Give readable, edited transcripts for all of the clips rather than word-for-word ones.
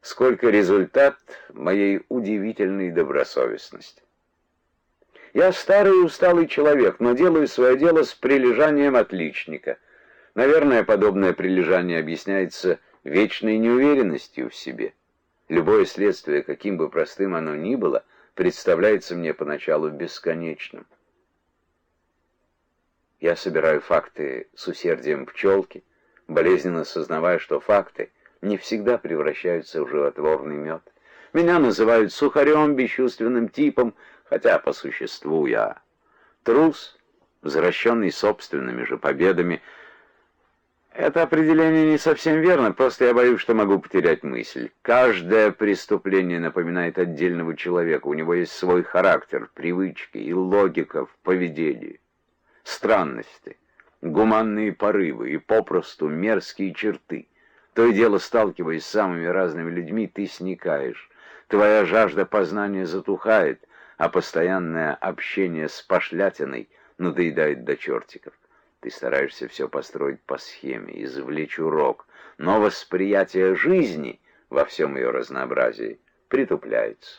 сколько результат моей удивительной добросовестности. Я старый и усталый человек, но делаю свое дело с прилежанием отличника. Наверное, подобное прилежание объясняется вечной неуверенностью в себе. Любое следствие, каким бы простым оно ни было, представляется мне поначалу бесконечным. Я собираю факты с усердием пчелки, болезненно сознавая, что факты не всегда превращаются в животворный мед. Меня называют сухарем, бесчувственным типом, хотя по существу я трус, возвращенный собственными же победами. Это определение не совсем верно, просто я боюсь, что могу потерять мысль. Каждое преступление напоминает отдельного человека, у него есть свой характер, привычки и логика в поведении. Странности, гуманные порывы и попросту мерзкие черты. То и дело, сталкиваясь с самыми разными людьми, ты сникаешь. Твоя жажда познания затухает, а постоянное общение с пошлятиной надоедает до чертиков. Ты стараешься все построить по схеме, извлечь урок, но восприятие жизни во всем ее разнообразии притупляется.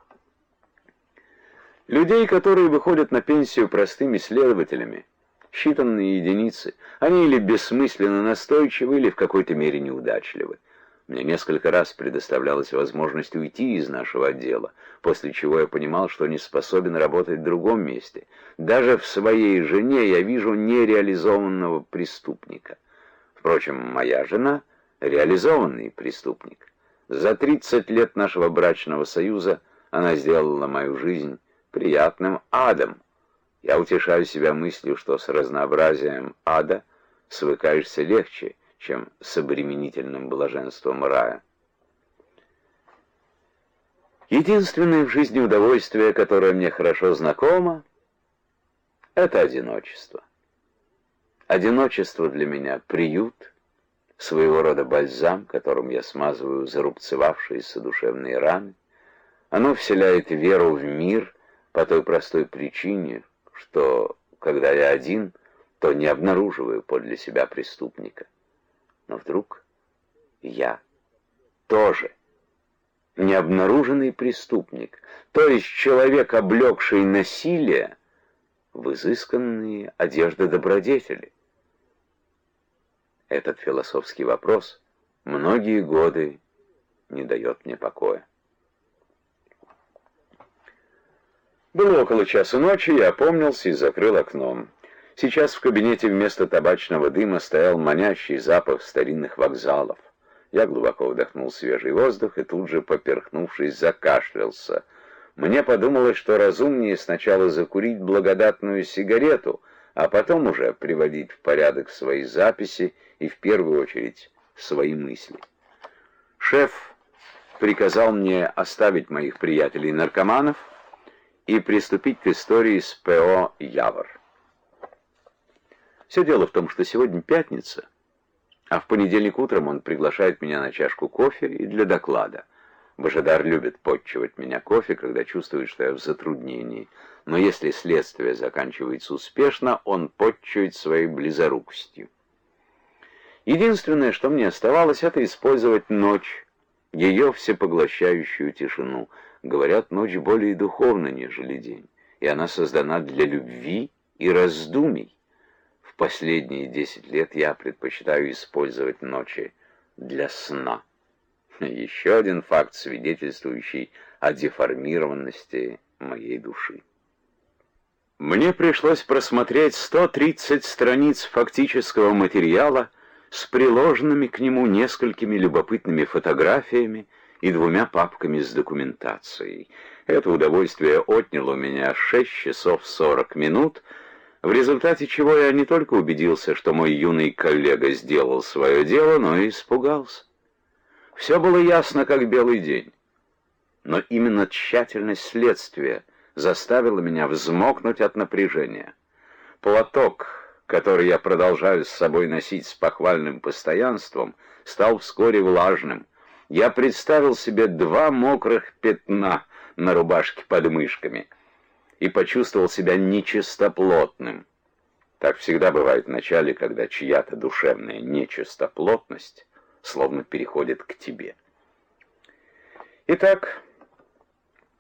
Людей, которые выходят на пенсию простыми следователями, считанные единицы, они или бессмысленно настойчивы, или в какой-то мере неудачливы. Мне несколько раз предоставлялась возможность уйти из нашего отдела, после чего я понимал, что не способен работать в другом месте. Даже в своей жене я вижу нереализованного преступника. Впрочем, моя жена — реализованный преступник. За 30 лет нашего брачного союза она сделала мою жизнь приятным адом. Я утешаю себя мыслью, что с разнообразием ада свыкаешься легче, чем с обременительным блаженством рая. Единственное в жизни удовольствие, которое мне хорошо знакомо, это одиночество. Одиночество для меня — приют, своего рода бальзам, которым я смазываю зарубцевавшиеся душевные раны. Оно вселяет веру в мир по той простой причине, что, когда я один, то не обнаруживаю подле себя преступника. Но вдруг я тоже необнаруженный преступник, то есть человек, облегший насилие в изысканные одежды добродетели. Этот философский вопрос многие годы не дает мне покоя. Было около часа ночи, я опомнился и закрыл окном. Сейчас в кабинете вместо табачного дыма стоял манящий запах старинных вокзалов. Я глубоко вдохнул свежий воздух и тут же, поперхнувшись, закашлялся. Мне подумалось, что разумнее сначала закурить благодатную сигарету, а потом уже приводить в порядок свои записи и в первую очередь свои мысли. Шеф приказал мне оставить моих приятелей-наркоманов и приступить к истории с П.О. Явор. Все дело в том, что сегодня пятница, а в понедельник утром он приглашает меня на чашку кофе и для доклада. Божидар любит подчивать меня кофе, когда чувствует, что я в затруднении. Но если следствие заканчивается успешно, он подчивает своей близорукостью. Единственное, что мне оставалось, это использовать ночь, ее всепоглощающую тишину. Говорят, ночь более духовна, нежели день, и она создана для любви и раздумий. В последние 10 лет я предпочитаю использовать ночи для сна. Еще один факт, свидетельствующий о деформированности моей души. Мне пришлось просмотреть 130 страниц фактического материала с приложенными к нему несколькими любопытными фотографиями и 2 папками с документацией. Это удовольствие отняло у меня 6 часов 40 минут, в результате чего я не только убедился, что мой юный коллега сделал свое дело, но и испугался. Все было ясно, как белый день. Но именно тщательность следствия заставила меня взмокнуть от напряжения. Платок, который я продолжаю с собой носить с похвальным постоянством, стал вскоре влажным. Я представил себе 2 мокрых пятна на рубашке под мышками и почувствовал себя нечистоплотным. Так всегда бывает в начале, когда чья-то душевная нечистоплотность словно переходит к тебе. Итак,